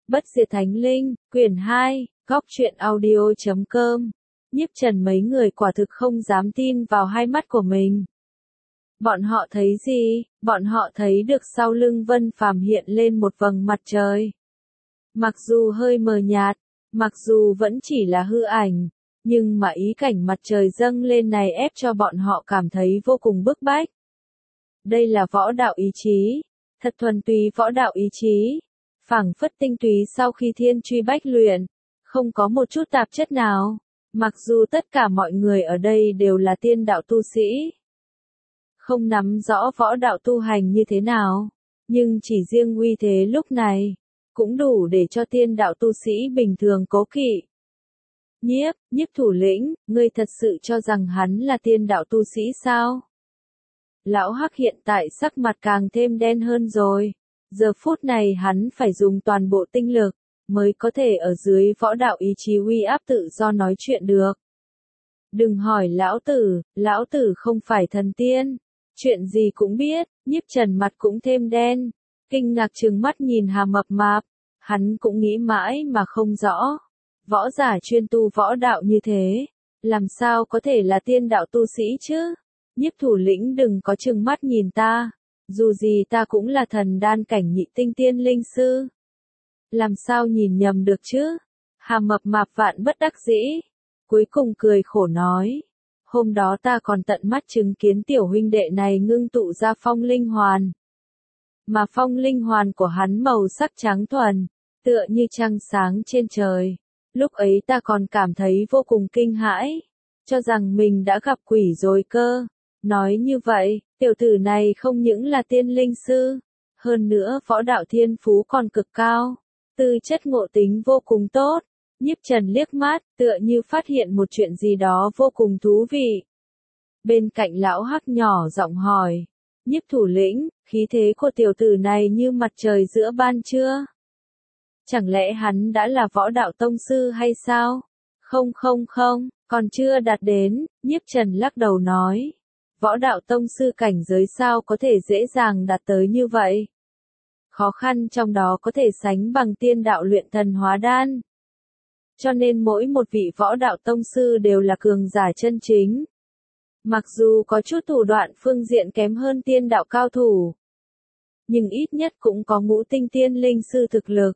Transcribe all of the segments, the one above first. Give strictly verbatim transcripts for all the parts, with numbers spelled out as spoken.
Bất diệt thánh linh, quyển hai, góc truyện audio chấm com. Nhiếp Trần mấy người quả thực không dám tin vào hai mắt của mình. Bọn họ thấy gì? Bọn họ thấy được sau lưng Vân Phàm hiện lên một vầng mặt trời. Mặc dù hơi mờ nhạt, mặc dù vẫn chỉ là hư ảnh, nhưng mà ý cảnh mặt trời dâng lên này ép cho bọn họ cảm thấy vô cùng bức bách. Đây là võ đạo ý chí, thật thuần túy võ đạo ý chí, phảng phất tinh túy sau khi thiên truy bách luyện, không có một chút tạp chất nào. Mặc dù tất cả mọi người ở đây đều là tiên đạo tu sĩ, không nắm rõ võ đạo tu hành như thế nào, nhưng chỉ riêng uy thế lúc này, cũng đủ để cho tiên đạo tu sĩ bình thường cố kỵ. Nhiếp, nhiếp thủ lĩnh, ngươi thật sự cho rằng hắn là tiên đạo tu sĩ sao? Lão Hắc hiện tại sắc mặt càng thêm đen hơn rồi. Giờ phút này hắn phải dùng toàn bộ tinh lực, mới có thể ở dưới võ đạo ý chí uy áp tự do nói chuyện được. Đừng hỏi lão tử, lão tử không phải thần tiên. Chuyện gì cũng biết, Nhiếp Trần mặt cũng thêm đen. Kinh ngạc trừng mắt nhìn Hà Mập Mạp. Hắn cũng nghĩ mãi mà không rõ. Võ giả chuyên tu võ đạo như thế, làm sao có thể là tiên đạo tu sĩ chứ? Nhiếp thủ lĩnh đừng có trừng mắt nhìn ta. Dù gì ta cũng là thần đan cảnh nhị tinh tiên linh sư. Làm sao nhìn nhầm được chứ? Hà Mập Mạp vạn bất đắc dĩ. Cuối cùng cười khổ nói. Hôm đó ta còn tận mắt chứng kiến tiểu huynh đệ này ngưng tụ ra phong linh hoàn. Mà phong linh hoàn của hắn màu sắc trắng thuần, tựa như trăng sáng trên trời. Lúc ấy ta còn cảm thấy vô cùng kinh hãi, cho rằng mình đã gặp quỷ rồi cơ. Nói như vậy, tiểu tử này không những là tiên linh sư, hơn nữa võ đạo thiên phú còn cực cao, tư chất ngộ tính vô cùng tốt. Nhiếp Trần liếc mắt, tựa như phát hiện một chuyện gì đó vô cùng thú vị. Bên cạnh lão Hắc nhỏ giọng hỏi, Nhiếp thủ lĩnh, khí thế của tiểu tử này như mặt trời giữa ban trưa. Chẳng lẽ hắn đã là võ đạo tông sư hay sao? Không không không, còn chưa đạt đến. Nhiếp Trần lắc đầu nói. Võ đạo tông sư cảnh giới sao có thể dễ dàng đạt tới như vậy? Khó khăn trong đó có thể sánh bằng tiên đạo luyện thần hóa đan. Cho nên mỗi một vị võ đạo tông sư đều là cường giả chân chính. Mặc dù có chút thủ đoạn phương diện kém hơn tiên đạo cao thủ, nhưng ít nhất cũng có ngũ tinh tiên linh sư thực lực.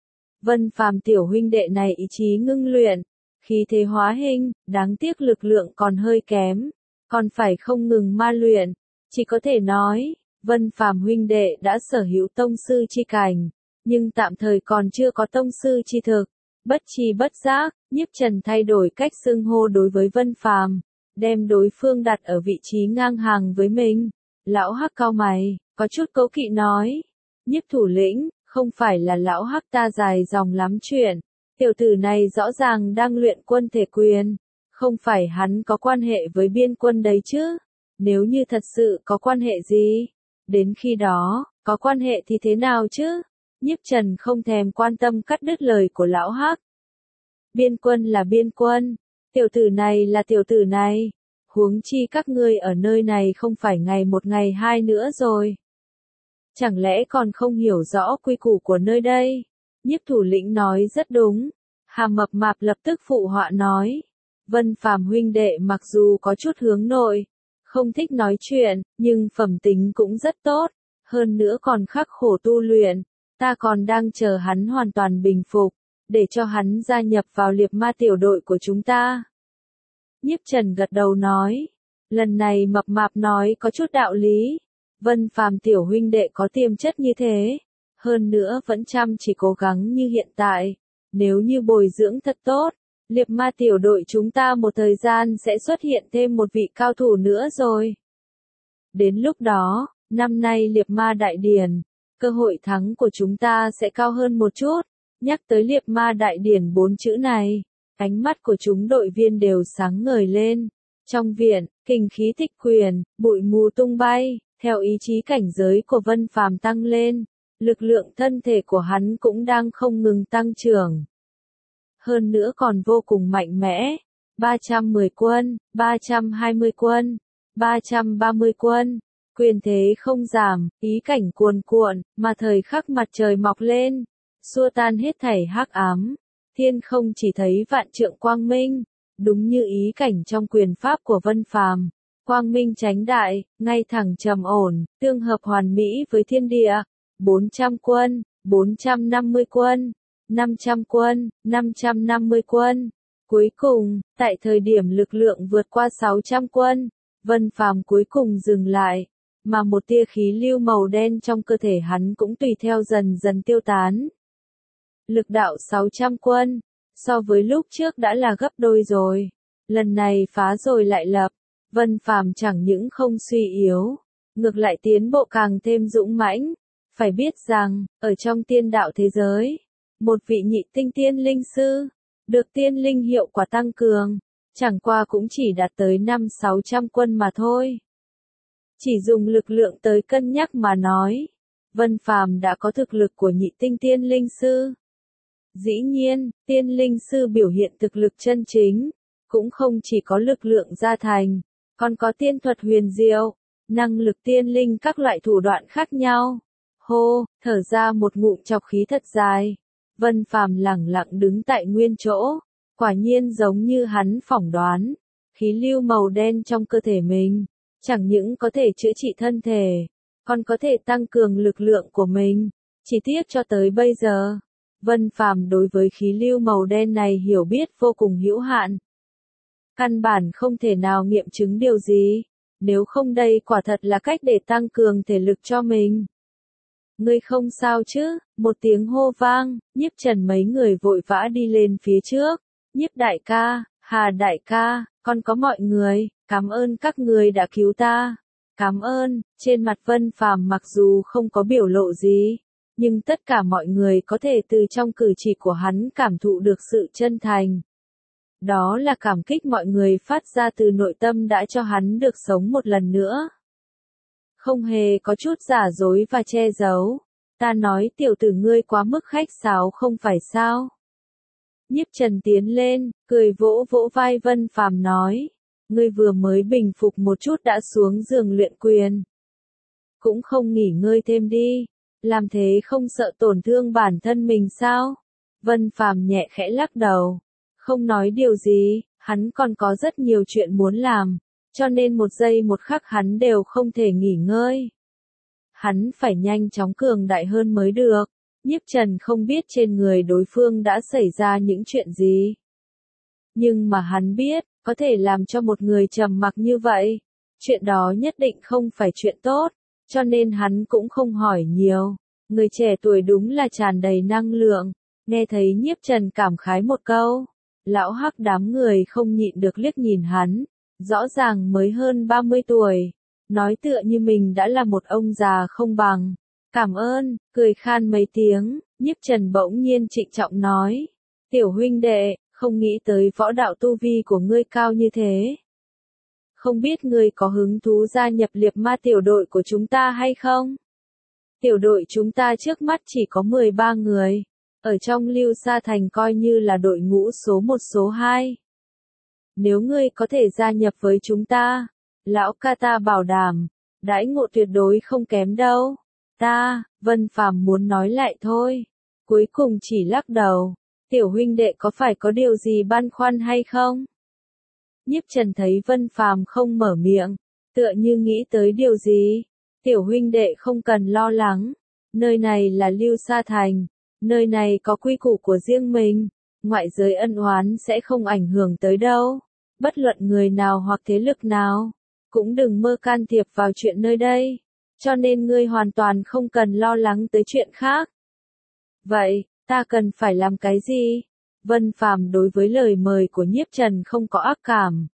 Vân Phàm tiểu huynh đệ này ý chí ngưng luyện, khí thế hóa hình, đáng tiếc lực lượng còn hơi kém, còn phải không ngừng ma luyện. Chỉ có thể nói, Vân Phàm huynh đệ đã sở hữu tông sư chi cảnh, nhưng tạm thời còn chưa có tông sư chi thực. Bất chi bất giác, Nhiếp Trần thay đổi cách xưng hô đối với Vân Phàm, đem đối phương đặt ở vị trí ngang hàng với mình. Lão Hắc cau mày, có chút cố kỵ nói, Nhiếp thủ lĩnh, không phải là lão Hắc ta dài dòng lắm chuyện, tiểu tử này rõ ràng đang luyện quân thể quyền, không phải hắn có quan hệ với biên quân đấy chứ? Nếu như thật sự có quan hệ gì, đến khi đó, có quan hệ thì thế nào chứ? Nhiếp Trần không thèm quan tâm cắt đứt lời của lão Hắc. Biên quân là biên quân, tiểu tử này là tiểu tử này, huống chi các ngươi ở nơi này không phải ngày một ngày hai nữa rồi. Chẳng lẽ còn không hiểu rõ quy củ của nơi đây? Nhiếp thủ lĩnh nói rất đúng. Hà Mập Mạp lập tức phụ họa nói. Vân Phàm huynh đệ mặc dù có chút hướng nội, không thích nói chuyện, nhưng phẩm tính cũng rất tốt, hơn nữa còn khắc khổ tu luyện. Ta còn đang chờ hắn hoàn toàn bình phục, để cho hắn gia nhập vào liệp ma tiểu đội của chúng ta. Nhiếp Trần gật đầu nói. Lần này Mập Mạp nói có chút đạo lý. Vân Phàm tiểu huynh đệ có tiềm chất như thế, hơn nữa vẫn chăm chỉ cố gắng như hiện tại. Nếu như bồi dưỡng thật tốt, liệp ma tiểu đội chúng ta một thời gian sẽ xuất hiện thêm một vị cao thủ nữa rồi. Đến lúc đó, năm nay liệp ma đại điển, cơ hội thắng của chúng ta sẽ cao hơn một chút. Nhắc tới liệp ma đại điển bốn chữ này, ánh mắt của chúng đội viên đều sáng ngời lên. Trong viện, kình khí thích quyền, bụi mù tung bay, theo ý chí cảnh giới của Vân Phàm tăng lên, lực lượng thân thể của hắn cũng đang không ngừng tăng trưởng. Hơn nữa còn vô cùng mạnh mẽ. ba trăm mười quân, ba trăm hai mươi quân, ba trăm ba mươi quân. Quyền thế không giảm, ý cảnh cuồn cuộn, mà thời khắc mặt trời mọc lên, xua tan hết thảy hắc ám. Thiên không chỉ thấy vạn trượng quang minh, đúng như ý cảnh trong quyền pháp của Vân Phàm, quang minh chánh đại, ngay thẳng trầm ổn, tương hợp hoàn mỹ với thiên địa. bốn trăm quân, bốn trăm năm mươi quân, năm trăm quân, năm trăm năm mươi quân. Cuối cùng, tại thời điểm lực lượng vượt qua sáu trăm quân, Vân Phàm cuối cùng dừng lại, mà một tia khí lưu màu đen trong cơ thể hắn cũng tùy theo dần dần tiêu tán. Lực đạo sáu trăm quân, so với lúc trước đã là gấp đôi rồi. Lần này phá rồi lại lập, Vân Phàm chẳng những không suy yếu, ngược lại tiến bộ càng thêm dũng mãnh. Phải biết rằng, ở trong tiên đạo thế giới, một vị nhị tinh tiên linh sư, được tiên linh hiệu quả tăng cường, chẳng qua cũng chỉ đạt tới năm sáu trăm quân mà thôi. Chỉ dùng lực lượng tới cân nhắc mà nói, Vân Phàm đã có thực lực của nhị tinh tiên linh sư. Dĩ nhiên, tiên linh sư biểu hiện thực lực chân chính, cũng không chỉ có lực lượng gia thành, còn có tiên thuật huyền diệu, năng lực tiên linh các loại thủ đoạn khác nhau. Hô, thở ra một ngụm trọc khí thật dài. Vân Phàm lẳng lặng đứng tại nguyên chỗ, quả nhiên giống như hắn phỏng đoán, khí lưu màu đen trong cơ thể mình, chẳng những có thể chữa trị thân thể, còn có thể tăng cường lực lượng của mình. Chỉ tiếc cho tới bây giờ, Vân Phàm đối với khí lưu màu đen này hiểu biết vô cùng hữu hạn. Căn bản không thể nào nghiệm chứng điều gì, nếu không đây quả thật là cách để tăng cường thể lực cho mình. Ngươi không sao chứ? Một tiếng hô vang, Nhiếp Trần mấy người vội vã đi lên phía trước. Nhiếp đại ca, Hà đại ca, còn có mọi người, cảm ơn các người đã cứu ta. Cảm ơn. Trên mặt Vân Phàm mặc dù không có biểu lộ gì, nhưng tất cả mọi người có thể từ trong cử chỉ của hắn cảm thụ được sự chân thành. Đó là cảm kích mọi người phát ra từ nội tâm đã cho hắn được sống một lần nữa. Không hề có chút giả dối và che giấu. Ta nói tiểu tử ngươi quá mức khách sáo không phải sao? Nhiếp Trần tiến lên, cười vỗ vỗ vai Vân Phàm nói. Ngươi vừa mới bình phục một chút đã xuống giường luyện quyền. Cũng không nghỉ ngơi thêm đi. Làm thế không sợ tổn thương bản thân mình sao? Vân Phàm nhẹ khẽ lắc đầu. Không nói điều gì, hắn còn có rất nhiều chuyện muốn làm. Cho nên một giây một khắc hắn đều không thể nghỉ ngơi. Hắn phải nhanh chóng cường đại hơn mới được. Nhiếp Trần không biết trên người đối phương đã xảy ra những chuyện gì. Nhưng mà hắn biết, có thể làm cho một người trầm mặc như vậy. Chuyện đó nhất định không phải chuyện tốt, cho nên hắn cũng không hỏi nhiều. Người trẻ tuổi đúng là tràn đầy năng lượng. Nghe thấy Nhiếp Trần cảm khái một câu, lão hắc đám người không nhịn được liếc nhìn hắn. Rõ ràng mới hơn ba mươi tuổi, nói tựa như mình đã là một ông già không bằng. Cảm ơn, cười khan mấy tiếng, Nhiếp Trần bỗng nhiên trịnh trọng nói. Tiểu huynh đệ, không nghĩ tới võ đạo tu vi của ngươi cao như thế. Không biết ngươi có hứng thú gia nhập liệp ma tiểu đội của chúng ta hay không? Tiểu đội chúng ta trước mắt chỉ có mười ba người, ở trong Lưu Sa Thành coi như là đội ngũ số một số hai. Nếu ngươi có thể gia nhập với chúng ta, lão ca ta bảo đảm, đãi ngộ tuyệt đối không kém đâu. Ta, Vân Phàm muốn nói lại thôi, cuối cùng chỉ lắc đầu. Tiểu huynh đệ có phải có điều gì băn khoăn hay không? Nhiếp Trần thấy Vân Phàm không mở miệng, tựa như nghĩ tới điều gì. Tiểu huynh đệ không cần lo lắng, nơi này là Lưu Sa Thành, nơi này có quy củ của riêng mình, ngoại giới ân oán sẽ không ảnh hưởng tới đâu. Bất luận người nào hoặc thế lực nào, cũng đừng mơ can thiệp vào chuyện nơi đây, cho nên ngươi hoàn toàn không cần lo lắng tới chuyện khác. Vậy, ta cần phải làm cái gì? Vân Phàm đối với lời mời của Nhiếp Trần không có ác cảm.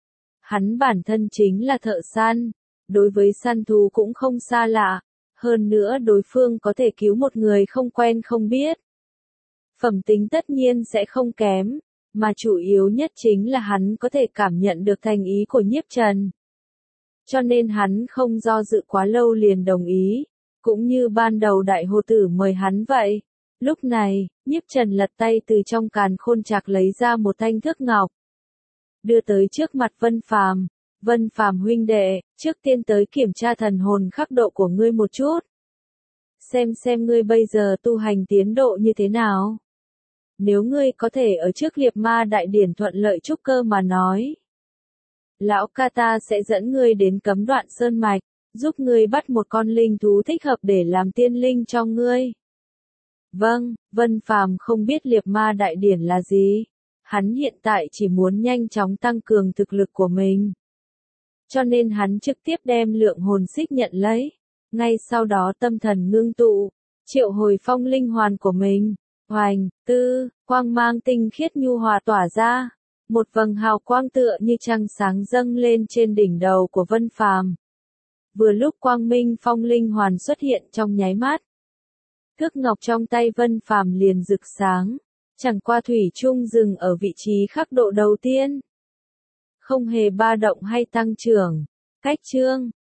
Hắn bản thân chính là thợ săn, đối với săn thú cũng không xa lạ, hơn nữa đối phương có thể cứu một người không quen không biết. Phẩm tính tất nhiên sẽ không kém. Mà chủ yếu nhất chính là hắn có thể cảm nhận được thành ý của Nhiếp Trần. Cho nên hắn không do dự quá lâu liền đồng ý, cũng như ban đầu đại hồ tử mời hắn vậy. Lúc này, Nhiếp Trần lật tay từ trong càn khôn trạc lấy ra một thanh thước ngọc. Đưa tới trước mặt Vân Phàm. Vân Phàm huynh đệ, trước tiên tới kiểm tra thần hồn khắc độ của ngươi một chút. xem xem ngươi bây giờ tu hành tiến độ như thế nào. Nếu ngươi có thể ở trước liệt ma đại điển thuận lợi trúc cơ mà nói. Lão ca ta sẽ dẫn ngươi đến cấm đoạn sơn mạch, giúp ngươi bắt một con linh thú thích hợp để làm tiên linh cho ngươi. Vâng, Vân Phàm không biết liệt ma đại điển là gì. Hắn hiện tại chỉ muốn nhanh chóng tăng cường thực lực của mình. Cho nên hắn trực tiếp đem lượng hồn xích nhận lấy. Ngay sau đó tâm thần ngưng tụ, triệu hồi phong linh hoàn của mình. Hoành, tư, quang mang tinh khiết nhu hòa tỏa ra. Một vầng hào quang tựa như trăng sáng dâng lên trên đỉnh đầu của Vân Phàm. Vừa lúc quang minh phong linh hoàn xuất hiện trong nháy mắt. Thước ngọc trong tay Vân Phàm liền rực sáng. Chẳng qua thủy chung dừng ở vị trí khắc độ đầu tiên. Không hề ba động hay tăng trưởng. Cách chương